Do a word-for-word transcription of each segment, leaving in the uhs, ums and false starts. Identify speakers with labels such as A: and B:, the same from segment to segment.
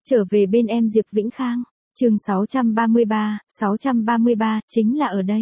A: Trở về bên em Diệp Vĩnh Khang, chương sáu trăm ba mươi ba, sáu trăm ba mươi ba, chính là ở đây.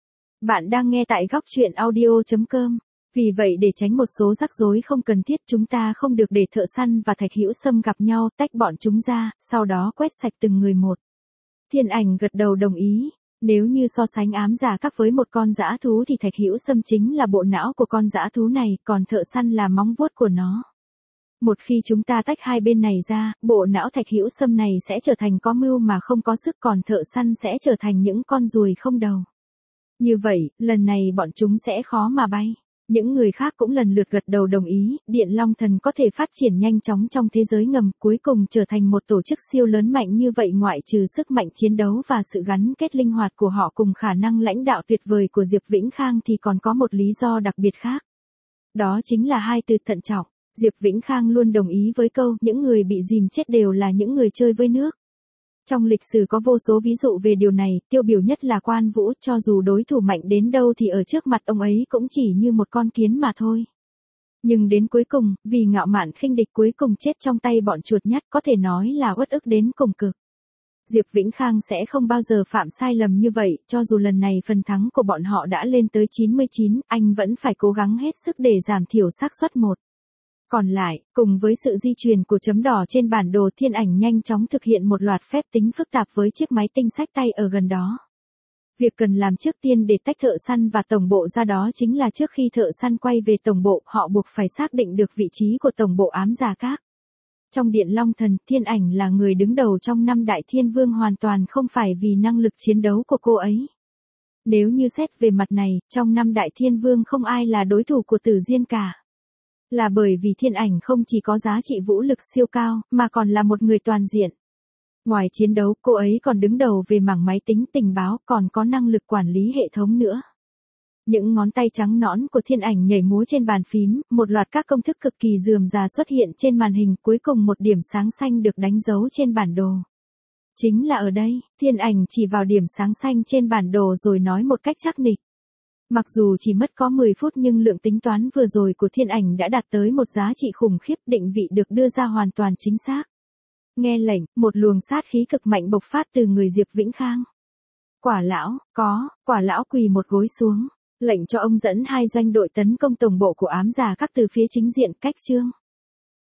A: Bạn đang nghe tại góc truyện audio chấm com. Vì vậy để tránh một số rắc rối không cần thiết, chúng ta không được để Thợ Săn và Thạch Hữu Sâm gặp nhau, tách bọn chúng ra, sau đó quét sạch từng người một. Thiên Ảnh gật đầu đồng ý. Nếu như so sánh ám giả các với một con dã thú thì Thạch Hữu Sâm chính là bộ não của con dã thú này, còn Thợ Săn là móng vuốt của nó. Một khi chúng ta tách hai bên này ra, bộ não Thạch Hữu Sâm này sẽ trở thành có mưu mà không có sức, còn Thợ Săn sẽ trở thành những con ruồi không đầu. Như vậy, lần này bọn chúng sẽ khó mà bay. Những người khác cũng lần lượt gật đầu đồng ý, Điện Long Thần có thể phát triển nhanh chóng trong thế giới ngầm, cuối cùng trở thành một tổ chức siêu lớn mạnh như vậy, ngoại trừ sức mạnh chiến đấu và sự gắn kết linh hoạt của họ cùng khả năng lãnh đạo tuyệt vời của Diệp Vĩnh Khang thì còn có một lý do đặc biệt khác. Đó chính là hai từ thận trọng. Diệp Vĩnh Khang luôn đồng ý với câu, những người bị dìm chết đều là những người chơi với nước. Trong lịch sử có vô số ví dụ về điều này, tiêu biểu nhất là Quan Vũ, cho dù đối thủ mạnh đến đâu thì ở trước mặt ông ấy cũng chỉ như một con kiến mà thôi. Nhưng đến cuối cùng, vì ngạo mạn khinh địch cuối cùng chết trong tay bọn chuột nhắt, có thể nói là uất ức đến cùng cực. Diệp Vĩnh Khang sẽ không bao giờ phạm sai lầm như vậy, cho dù lần này phần thắng của bọn họ đã lên tới chín mươi chín, anh vẫn phải cố gắng hết sức để giảm thiểu xác suất một. Còn lại, cùng với sự di chuyển của chấm đỏ trên bản đồ, Thiên Ảnh nhanh chóng thực hiện một loạt phép tính phức tạp với chiếc máy tinh xách tay ở gần đó. Việc cần làm trước tiên để tách Thợ Săn và tổng bộ ra đó chính là trước khi Thợ Săn quay về tổng bộ, họ buộc phải xác định được vị trí của tổng bộ ám giả các. Trong Điện Long Thần, Thiên Ảnh là người đứng đầu trong năm đại thiên vương, hoàn toàn không phải vì năng lực chiến đấu của cô ấy. Nếu như xét về mặt này, trong năm đại thiên vương không ai là đối thủ của Tử Diên cả. Là bởi vì Thiên Ảnh không chỉ có giá trị vũ lực siêu cao, mà còn là một người toàn diện. Ngoài chiến đấu, cô ấy còn đứng đầu về mảng máy tính tình báo, còn có năng lực quản lý hệ thống nữa. Những ngón tay trắng nõn của Thiên Ảnh nhảy múa trên bàn phím, một loạt các công thức cực kỳ rườm rà xuất hiện trên màn hình, cuối cùng một điểm sáng xanh được đánh dấu trên bản đồ. Chính là ở đây, Thiên Ảnh chỉ vào điểm sáng xanh trên bản đồ rồi nói một cách chắc nịch. Mặc dù chỉ mất có mười phút nhưng lượng tính toán vừa rồi của Thiên Ảnh đã đạt tới một giá trị khủng khiếp, định vị được đưa ra hoàn toàn chính xác. Nghe lệnh, một luồng sát khí cực mạnh bộc phát từ người Diệp Vĩnh Khang. Quả lão, có, quả lão quỳ một gối xuống, lệnh cho ông dẫn hai doanh đội tấn công tổng bộ của ám giả các từ phía chính diện, cách chương.